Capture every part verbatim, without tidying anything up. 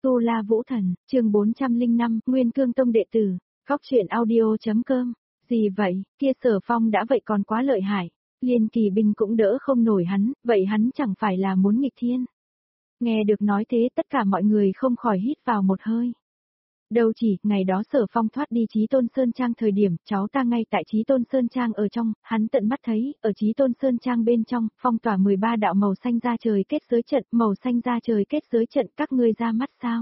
Tu La Vũ Thần, chương bốn trăm lẻ năm, Nguyên Cương Tông đệ tử, góc truyện audio.com. Gì vậy, kia Sở Phong đã vậy còn quá lợi hại, Liên Kỳ binh cũng đỡ không nổi hắn, vậy hắn chẳng phải là muốn nghịch thiên. Nghe được nói thế tất cả mọi người không khỏi hít vào một hơi. Đâu chỉ, ngày đó Sở Phong thoát đi Chí Tôn Sơn Trang thời điểm, cháu ta ngay tại Chí Tôn Sơn Trang ở trong, hắn tận mắt thấy, ở Chí Tôn Sơn Trang bên trong, phong tỏa mười ba đạo màu xanh ra trời kết giới trận, màu xanh ra trời kết giới trận, các ngươi ra mắt sao?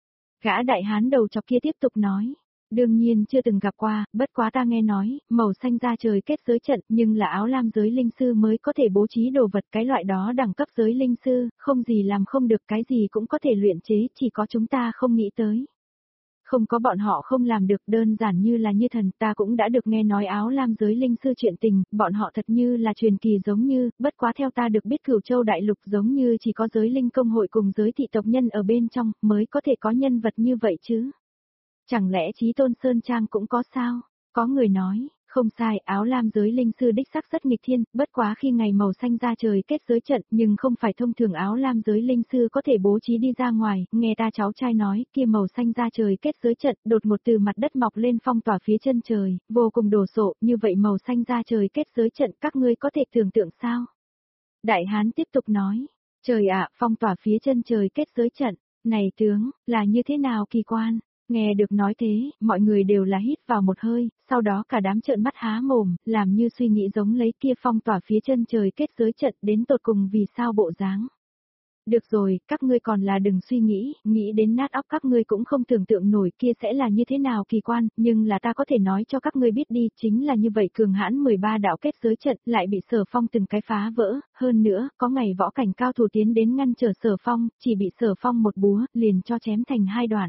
Gã đại hán đầu chọc kia tiếp tục nói, đương nhiên chưa từng gặp qua, bất quá ta nghe nói, màu xanh ra trời kết giới trận, nhưng là áo lam giới linh sư mới có thể bố trí đồ vật, cái loại đó đẳng cấp giới linh sư, không gì làm không được, cái gì cũng có thể luyện chế, chỉ có chúng ta không nghĩ tới. Không có bọn họ không làm được, đơn giản như là như thần, ta cũng đã được nghe nói áo lam giới linh sư chuyện tình, bọn họ thật như là truyền kỳ giống như, bất quá theo ta được biết Cửu Châu đại lục giống như chỉ có giới linh công hội cùng giới thị tộc nhân ở bên trong, mới có thể có nhân vật như vậy chứ. Chẳng lẽ Chí Tôn Sơn Trang cũng có sao? Có người nói, không sai, áo lam giới linh sư đích xác rất nghịch thiên, bất quá khi ngày màu xanh ra trời kết giới trận, nhưng không phải thông thường áo lam giới linh sư có thể bố trí đi ra ngoài, nghe ta cháu trai nói, kia màu xanh ra trời kết giới trận, đột một từ mặt đất mọc lên phong tỏa phía chân trời, vô cùng đồ sộ, như vậy màu xanh ra trời kết giới trận, các ngươi có thể tưởng tượng sao? Đại hán tiếp tục nói, trời ạ, phong tỏa phía chân trời kết giới trận, này tướng, là như thế nào kỳ quan? Nghe được nói thế, mọi người đều là hít vào một hơi, sau đó cả đám trợn mắt há mồm, làm như suy nghĩ giống lấy kia phong tỏa phía chân trời kết giới trận đến tột cùng vì sao bộ dáng. Được rồi, các ngươi còn là đừng suy nghĩ, nghĩ đến nát óc các ngươi cũng không tưởng tượng nổi kia sẽ là như thế nào kỳ quan, nhưng là ta có thể nói cho các ngươi biết đi, chính là như vậy cường hãn mười ba đạo kết giới trận lại bị Sở Phong từng cái phá vỡ, hơn nữa, có ngày võ cảnh cao thủ tiến đến ngăn trở Sở Phong, chỉ bị Sở Phong một búa, liền cho chém thành hai đoạn.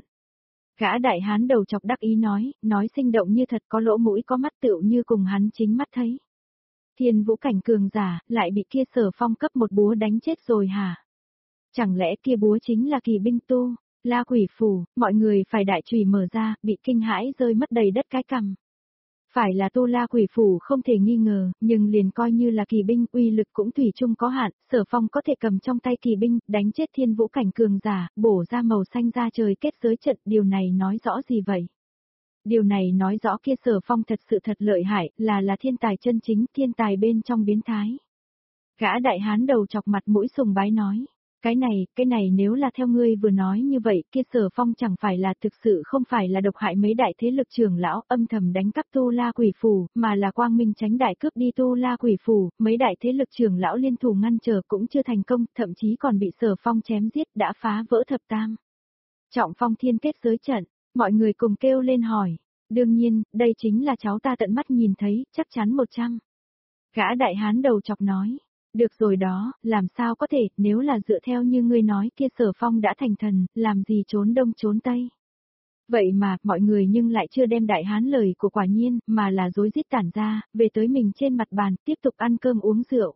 Gã đại hán đầu chọc đắc ý nói, nói sinh động như thật, có lỗ mũi có mắt tựu như cùng hắn chính mắt thấy. Thiên vũ cảnh cường giả, lại bị kia Sở Phong cấp một búa đánh chết rồi hả? Chẳng lẽ kia búa chính là kỳ binh tu, La Quỷ Phủ, mọi người phải đại chùy mở ra, bị kinh hãi rơi mất đầy đất cái cằm. Phải là tu La Quỷ Phủ không thể nghi ngờ, nhưng liền coi như là kỳ binh, uy lực cũng thủy chung có hạn, Sở Phong có thể cầm trong tay kỳ binh, đánh chết thiên vũ cảnh cường giả, bổ ra màu xanh ra trời kết giới trận, điều này nói rõ gì vậy? Điều này nói rõ kia Sở Phong thật sự thật lợi hại, là là thiên tài chân chính, thiên tài bên trong biến thái. Gã đại hán đầu chọc mặt mũi sùng bái nói. Cái này, cái này nếu là theo ngươi vừa nói như vậy, kia Sở Phong chẳng phải là thực sự không phải là độc hại mấy đại thế lực trưởng lão âm thầm đánh cắp Tu La Quỷ Phủ, mà là quang minh tránh đại cướp đi Tu La Quỷ Phủ, mấy đại thế lực trưởng lão liên thủ ngăn trở cũng chưa thành công, thậm chí còn bị Sở Phong chém giết đã phá vỡ thập tam. Trọng phong thiên kết giới trận, mọi người cùng kêu lên hỏi, đương nhiên, đây chính là cháu ta tận mắt nhìn thấy, chắc chắn một trăm. Gã đại hán đầu chọc nói. Được rồi đó, làm sao có thể, nếu là dựa theo như ngươi nói kia Sở Phong đã thành thần, làm gì trốn đông trốn tây. Vậy mà, mọi người nhưng lại chưa đem đại hán lời của quả nhiên, mà là dối rít tản ra, về tới mình trên mặt bàn, tiếp tục ăn cơm uống rượu.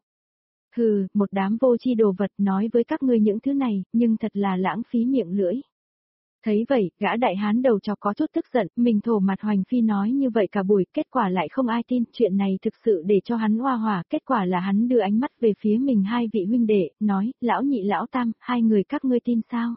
Hừ, một đám vô tri đồ vật nói với các ngươi những thứ này, nhưng thật là lãng phí miệng lưỡi. Thấy vậy, gã đại hán đầu chọc có chút tức giận, mình thổ mặt hoành phi nói như vậy cả buổi, kết quả lại không ai tin, chuyện này thực sự để cho hắn hoa hỏa, kết quả là hắn đưa ánh mắt về phía mình hai vị huynh đệ, nói, lão nhị lão tam, hai người các ngươi tin sao?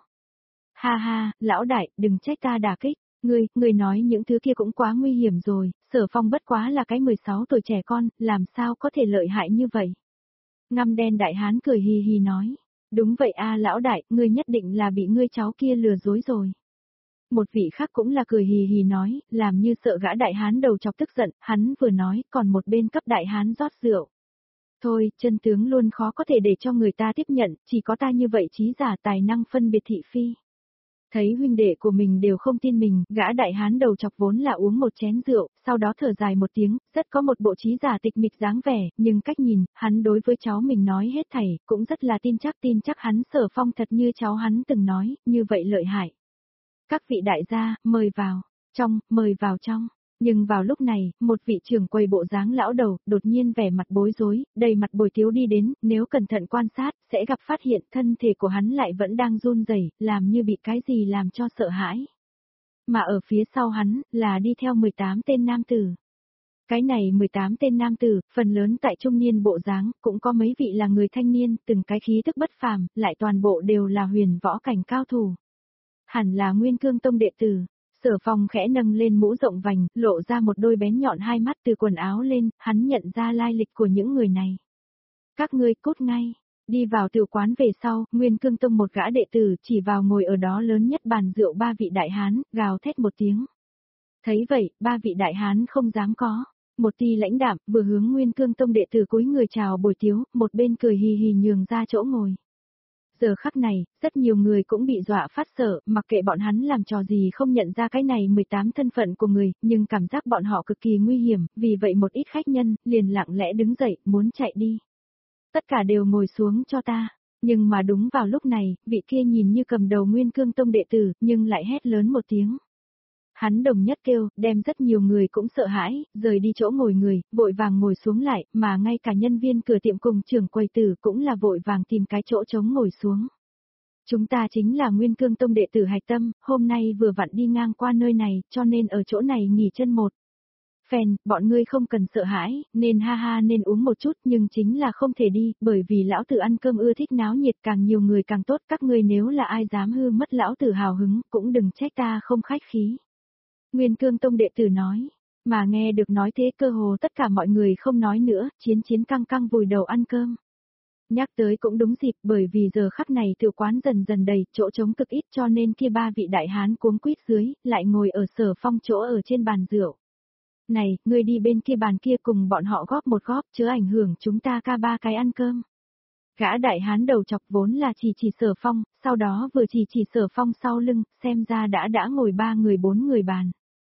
Ha ha, lão đại, đừng trách ta đả kích, ngươi, ngươi nói những thứ kia cũng quá nguy hiểm rồi, Sở Phong bất quá là cái mười sáu tuổi trẻ con, làm sao có thể lợi hại như vậy? Ngăm đen đại hán cười hì hì nói. Đúng vậy a lão đại, ngươi nhất định là bị ngươi cháu kia lừa dối rồi. Một vị khác cũng là cười hì hì nói, làm như sợ gã đại hán đầu chọc tức giận, hắn vừa nói, còn một bên cấp đại hán rót rượu. Thôi, chân tướng luôn khó có thể để cho người ta tiếp nhận, chỉ có ta như vậy trí giả tài năng phân biệt thị phi. Thấy huynh đệ của mình đều không tin mình, gã đại hán đầu chọc vốn là uống một chén rượu, sau đó thở dài một tiếng, rất có một bộ trí giả tịch mịch dáng vẻ, nhưng cách nhìn, hắn đối với cháu mình nói hết thảy, cũng rất là tin chắc tin chắc hắn Sở Phong thật như cháu hắn từng nói, như vậy lợi hại. Các vị đại gia, mời vào, trong, mời vào trong. Nhưng vào lúc này, một vị trưởng quầy bộ dáng lão đầu, đột nhiên vẻ mặt bối rối, đầy mặt bồi thiếu đi đến, nếu cẩn thận quan sát, sẽ gặp phát hiện thân thể của hắn lại vẫn đang run rẩy, làm như bị cái gì làm cho sợ hãi. Mà ở phía sau hắn, là đi theo mười tám tên nam tử. Cái này mười tám tên nam tử, phần lớn tại trung niên bộ dáng, cũng có mấy vị là người thanh niên, từng cái khí thức bất phàm, lại toàn bộ đều là huyền võ cảnh cao thủ. Hẳn là Nguyên Cương Tông đệ tử. Sở Phong khẽ nâng lên mũ rộng vành, lộ ra một đôi bén nhọn hai mắt từ quần áo lên, hắn nhận ra lai lịch của những người này. Các ngươi cút ngay. Đi vào tiểu quán về sau, Nguyên Cương Tông một gã đệ tử chỉ vào ngồi ở đó lớn nhất bàn rượu ba vị đại hán, gào thét một tiếng. Thấy vậy, ba vị đại hán không dám có. Một tia lãnh đạm, vừa hướng Nguyên Cương Tông đệ tử cúi người chào bồi tiếu, một bên cười hì hì nhường ra chỗ ngồi. Giờ khắc này, rất nhiều người cũng bị dọa phát sợ, mặc kệ bọn hắn làm trò gì không nhận ra cái này mười tám thân phận của người, nhưng cảm giác bọn họ cực kỳ nguy hiểm, vì vậy một ít khách nhân, liền lặng lẽ đứng dậy, muốn chạy đi. Tất cả đều ngồi xuống cho ta. Nhưng mà đúng vào lúc này, vị kia nhìn như cầm đầu Nguyên Cương Tông đệ tử, nhưng lại hét lớn một tiếng. Hắn đồng nhất kêu, đem rất nhiều người cũng sợ hãi, rời đi chỗ ngồi người, vội vàng ngồi xuống lại, mà ngay cả nhân viên cửa tiệm cùng trưởng quầy tử cũng là vội vàng tìm cái chỗ trống ngồi xuống. Chúng ta chính là Nguyên Cương Tông đệ tử Hạch Tâm, hôm nay vừa vặn đi ngang qua nơi này, cho nên ở chỗ này nghỉ chân một. Phèn, bọn ngươi không cần sợ hãi, nên ha ha nên uống một chút nhưng chính là không thể đi, bởi vì lão tử ăn cơm ưa thích náo nhiệt càng nhiều người càng tốt, các ngươi nếu là ai dám hư mất lão tử hào hứng, cũng đừng trách ta không khách khí. Nguyên Cương Tông đệ tử nói, mà nghe được nói thế cơ hồ tất cả mọi người không nói nữa, chiến chiến căng căng vùi đầu ăn cơm. Nhắc tới cũng đúng dịp bởi vì giờ khắc này tiểu quán dần dần đầy, chỗ trống cực ít cho nên kia ba vị đại hán cuống quýt dưới, lại ngồi ở Sở Phong chỗ ở trên bàn rượu. Này, ngươi đi bên kia bàn kia cùng bọn họ góp một góp chớ ảnh hưởng chúng ta ca ba cái ăn cơm. Gã đại hán đầu chọc vốn là chỉ chỉ Sở Phong, sau đó vừa chỉ chỉ Sở Phong sau lưng, xem ra đã đã ngồi ba người bốn người bàn.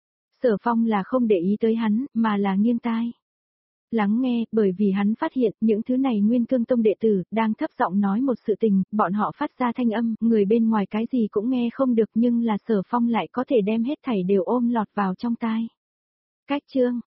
Sở Phong là không để ý tới hắn, mà là nghiêng tai. Lắng nghe, bởi vì hắn phát hiện những thứ này Nguyên Cương Tông đệ tử, đang thấp giọng nói một sự tình, bọn họ phát ra thanh âm, người bên ngoài cái gì cũng nghe không được nhưng là Sở Phong lại có thể đem hết thảy đều ôm lọt vào trong tai. Cách chương,